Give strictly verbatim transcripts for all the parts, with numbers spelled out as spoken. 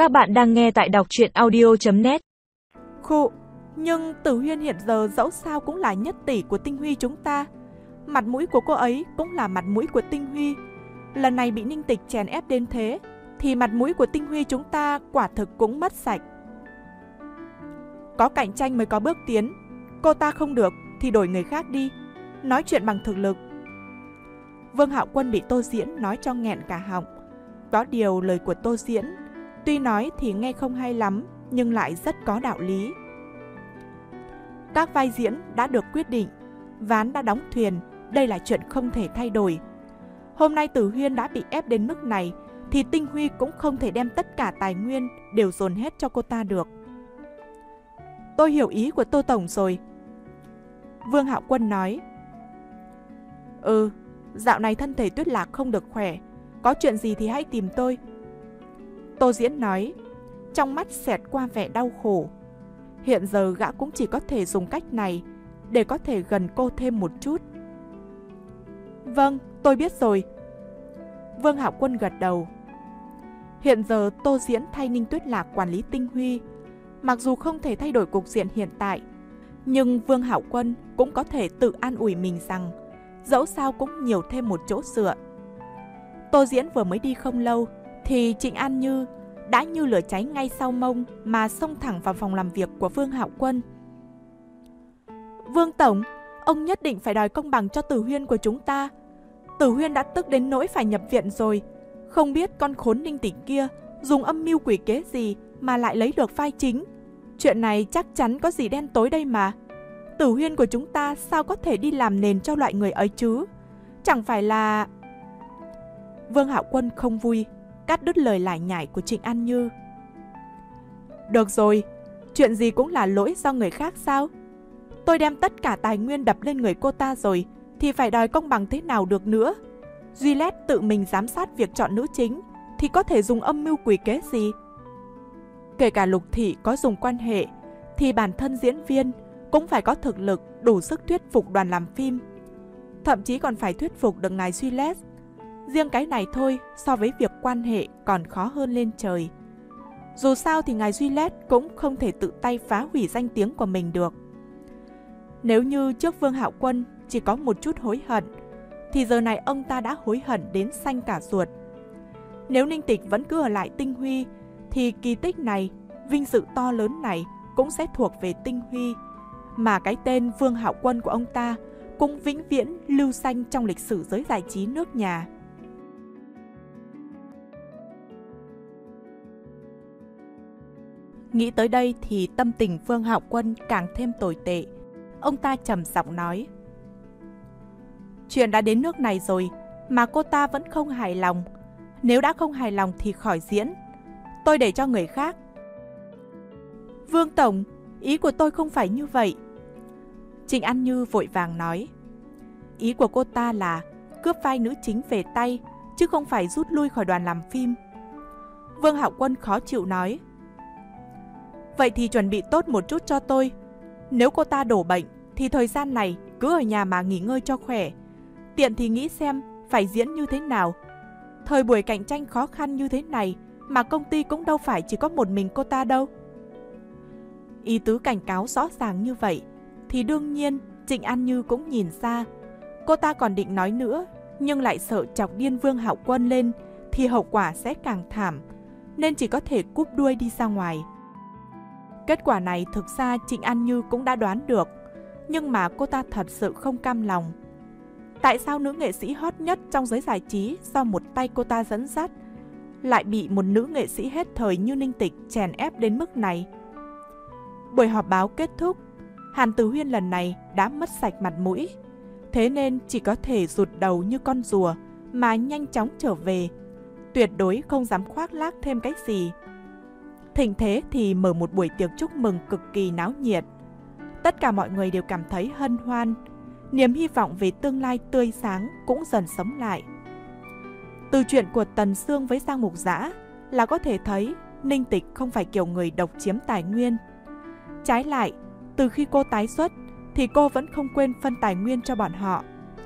Các bạn đang nghe tại đọc truyện audio chấm net. Khụ, nhưng Tử Huyên hiện giờ dẫu sao cũng là nhất tỷ của Tinh Huy chúng ta. Mặt mũi của cô ấy cũng là mặt mũi của Tinh Huy. Lần này bị Ninh Tịch chèn ép đến thế, thì mặt mũi của Tinh Huy chúng ta quả thực cũng mất sạch. Có cạnh tranh mới có bước tiến. Cô ta không được thì đổi người khác đi. Nói chuyện bằng thực lực. Vương Hạo Quân bị Tô Diễn nói cho nghẹn cả họng. Có điều lời của Tô Diễn tuy nói thì nghe không hay lắm, nhưng lại rất có đạo lý. Các vai diễn đã được quyết định, ván đã đóng thuyền, đây là chuyện không thể thay đổi. Hôm nay Tử Huyên đã bị ép đến mức này, thì Tinh Huy cũng không thể đem tất cả tài nguyên đều dồn hết cho cô ta được. Tôi hiểu ý của Tô Tổng rồi. Vương Hạo Quân nói. Ừ, dạo này thân thể Tuyết Lạc không được khỏe, có chuyện gì thì hãy tìm tôi. Tô Diễn nói, trong mắt xẹt qua vẻ đau khổ. Hiện giờ gã cũng chỉ có thể dùng cách này để có thể gần cô thêm một chút. Vâng, tôi biết rồi. Vương Hạo Quân gật đầu. Hiện giờ Tô Diễn thay Ninh Tuyết Lạc quản lý Tinh Huy. Mặc dù không thể thay đổi cục diện hiện tại, nhưng Vương Hạo Quân cũng có thể tự an ủi mình rằng dẫu sao cũng nhiều thêm một chỗ dựa. Tô Diễn vừa mới đi không lâu thì Trịnh An Như đã như lửa cháy ngay sau mông mà xông thẳng vào phòng làm việc của Vương Hạo Quân. Vương Tổng, ông nhất định phải đòi công bằng cho Tử Huyên của chúng ta. Tử Huyên đã tức đến nỗi phải nhập viện rồi. Không biết con khốn Ninh Tịch kia dùng âm mưu quỷ kế gì mà lại lấy được vai chính. Chuyện này chắc chắn có gì đen tối đây mà. Tử Huyên của chúng ta sao có thể đi làm nền cho loại người ấy chứ? Chẳng phải là... Vương Hạo Quân không vui, cắt đứt lời lải nhải của Trịnh An Như. Được rồi, chuyện gì cũng là lỗi do người khác sao? Tôi đem tất cả tài nguyên đập lên người cô ta rồi, thì phải đòi công bằng thế nào được nữa? Juliet tự mình giám sát việc chọn nữ chính, thì có thể dùng âm mưu quỷ kế gì? Kể cả Lục Thị có dùng quan hệ, thì bản thân diễn viên cũng phải có thực lực đủ sức thuyết phục đoàn làm phim. Thậm chí còn phải thuyết phục được ngài Juliet. Riêng cái này thôi, so với việc quan hệ còn khó hơn lên trời. Dù sao thì ngài Juliet cũng không thể tự tay phá hủy danh tiếng của mình được. Nếu như trước Vương Hạo Quân chỉ có một chút hối hận, thì giờ này ông ta đã hối hận đến xanh cả ruột. Nếu Ninh Tịch vẫn cứ ở lại Tinh Huy, thì kỳ tích này, vinh dự to lớn này cũng sẽ thuộc về Tinh Huy. Mà cái tên Vương Hạo Quân của ông ta cũng vĩnh viễn lưu danh trong lịch sử giới giải trí nước nhà. Nghĩ tới đây thì tâm tình Vương Hạo Quân càng thêm tồi tệ. Ông ta trầm giọng nói. Chuyện đã đến nước này rồi mà cô ta vẫn không hài lòng. Nếu đã không hài lòng thì khỏi diễn. Tôi để cho người khác. Vương Tổng, ý của tôi không phải như vậy. Trịnh An Như vội vàng nói. Ý của cô ta là cướp vai nữ chính về tay, chứ không phải rút lui khỏi đoàn làm phim. Vương Hạo Quân khó chịu nói. Vậy thì chuẩn bị tốt một chút cho tôi. Nếu cô ta đổ bệnh thì thời gian này cứ ở nhà mà nghỉ ngơi cho khỏe. Tiện thì nghĩ xem phải diễn như thế nào. Thời buổi cạnh tranh khó khăn như thế này mà công ty cũng đâu phải chỉ có một mình cô ta đâu. Ý tứ cảnh cáo rõ ràng như vậy thì đương nhiên Trịnh An Như cũng nhìn ra. Cô ta còn định nói nữa, nhưng lại sợ chọc điên Vương Hạo Quân lên thì hậu quả sẽ càng thảm, nên chỉ có thể cúp đuôi đi ra ngoài. Kết quả này thực ra Trịnh An Như cũng đã đoán được, nhưng mà cô ta thật sự không cam lòng. Tại sao nữ nghệ sĩ hot nhất trong giới giải trí do một tay cô ta dẫn dắt lại bị một nữ nghệ sĩ hết thời như Ninh Tịch chèn ép đến mức này? Buổi họp báo kết thúc, Hàn Tử Huyên lần này đã mất sạch mặt mũi, thế nên chỉ có thể rụt đầu như con rùa mà nhanh chóng trở về, tuyệt đối không dám khoác lác thêm cái gì. Thịnh thế thì mở một buổi tiệc chúc mừng cực kỳ náo nhiệt. Tất cả mọi người đều cảm thấy hân hoan, niềm hy vọng về tương lai tươi sáng cũng dần sống lại. Từ chuyện của Tần Sương với Giang Mục Dã là có thể thấy Ninh Tịch không phải kiểu người độc chiếm tài nguyên. Trái lại, từ khi cô tái xuất thì cô vẫn không quên phân tài nguyên cho bọn họ.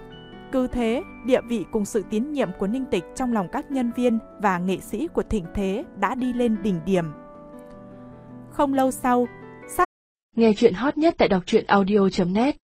Cứ thế, địa vị cùng sự tín nhiệm của Ninh Tịch trong lòng các nhân viên và nghệ sĩ của thịnh thế đã đi lên đỉnh điểm. Không lâu sau, nghe chuyện hot nhất tại đọc truyện audio chấm net